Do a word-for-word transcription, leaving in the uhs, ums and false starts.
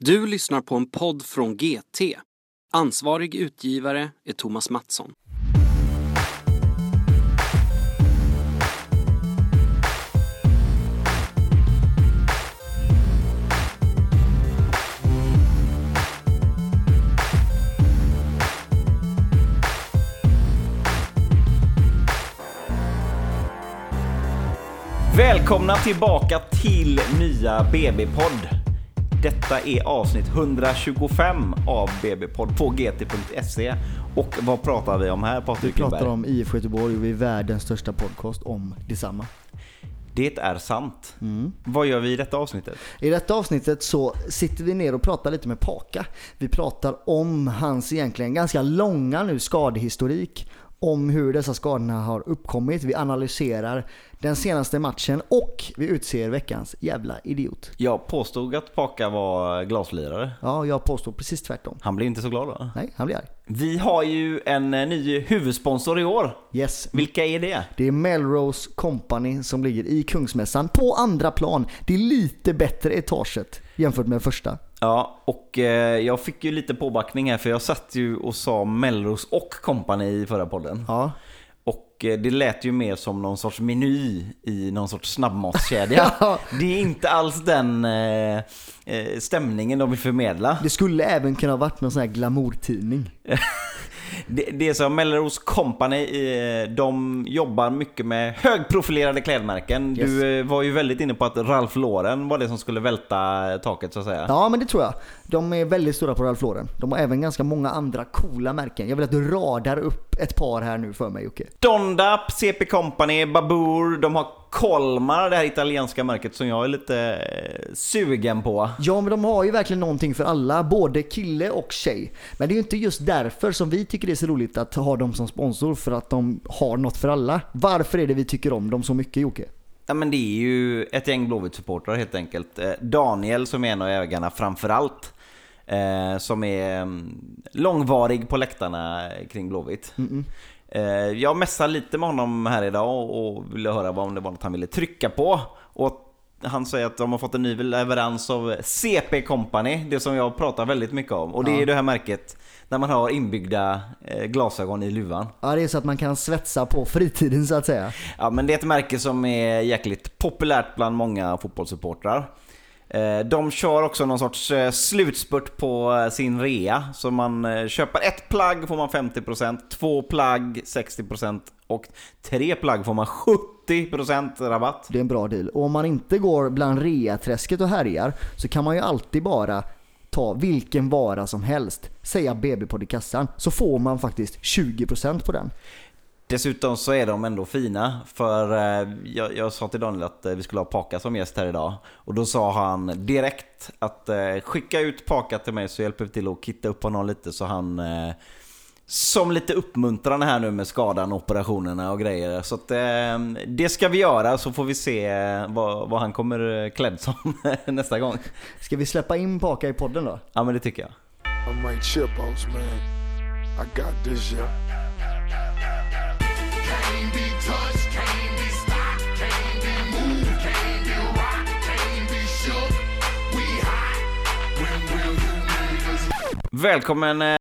Du lyssnar på en podd från G T. Ansvarig utgivare är Thomas Mattsson. Välkomna tillbaka till nya B B-podd. Detta är avsnitt hundratjugofem av B B-podd på g t punkt se. Och vad pratar vi om här, Patrik? Vi pratar om I F K Göteborg och vi är världens största podcast om detsamma. Det är sant. Mm. Vad gör vi i detta avsnittet? I detta avsnittet så sitter vi ner och pratar lite med Paka. Vi pratar om hans egentligen ganska långa nu skadehistorik. Om hur dessa skadorna har uppkommit. Vi analyserar den senaste matchen och vi utser veckans jävla idiot. Jag påstod att Paka var glaslirare. Ja, jag påstår precis tvärtom. Han blir inte så glad då? Nej, han blir arg. Vi har ju en ny huvudsponsor i år. Yes. Vilka är det? Det är Melrose Company som ligger i Kungsmässan på andra plan. Det är lite bättre etaget jämfört med första. Ja, och eh, jag fick ju lite påbackning här för jag satt ju och sa Melrose och Company i förra podden. Ja. Och eh, det lät ju mer som någon sorts meny i någon sorts snabbmatskedja. Ja. Det är inte alls den eh, eh, stämningen de vill förmedla. Det skulle även kunna ha varit någon sån här glamourtidning. Det, det är så Melrose Company, de jobbar mycket med högprofilerade klädmärken. Yes. Du var ju väldigt inne på att Ralph Lauren var det som skulle välta taket så att säga. Ja, men det tror jag. De är väldigt stora på Ralph Lauren. De har även ganska många andra coola märken. Jag vill att du radar upp ett par här nu för mig, Jocke. Dondap, C P Company, Babur, de har Kolmar, det här italienska märket som jag är lite sugen på. Ja, men de har ju verkligen någonting för alla, både kille och tjej. Men det är ju inte just därför som vi tycker det är så roligt att ha dem som sponsor, för att de har något för alla. Varför är det vi tycker om dem så mycket, Jocke? Ja, men det är ju ett gäng Blåvitt-supportrar helt enkelt. Daniel som är en av ägarna framförallt, eh, som är långvarig på läktarna kring Blåvitt. Mm-mm. Jag mässade lite med honom här idag och ville höra vad om det var något han ville trycka på. Och han säger att de har fått en ny leverans av C P Company, det som jag pratar väldigt mycket om. Och det ja. är det här märket när man har inbyggda glasögon i luvan. Ja, det är så att man kan svetsa på fritiden så att säga. Ja, men det är ett märke som är jäkligt populärt bland många fotbollssupportrar. De kör också någon sorts slutspurt på sin rea. Så man köper ett plagg får man femtio procent, två plagg sextio procent och tre plagg får man sjuttio procent rabatt. Det är en bra deal. Och om man inte går bland rea-träsket och härjar så kan man ju alltid bara ta vilken vara som helst, säga B B på i kassan, så får man faktiskt tjugo procent på den. Dessutom så är de ändå fina. För eh, jag, jag sa till Daniel att eh, vi skulle ha Paka som gäst här idag. Och då sa han direkt att eh, skicka ut Paka till mig så hjälper vi till att kitta upp honom lite. Så han eh, som lite uppmuntrande här nu med skadan, operationerna och grejer. Så att, eh, det ska vi göra, så får vi se eh, vad, vad han kommer klädd som nästa gång. Ska vi släppa in Paka i podden då? Ja, men det tycker jag. I'm right chip outs, man. I got this, yeah. Välkommen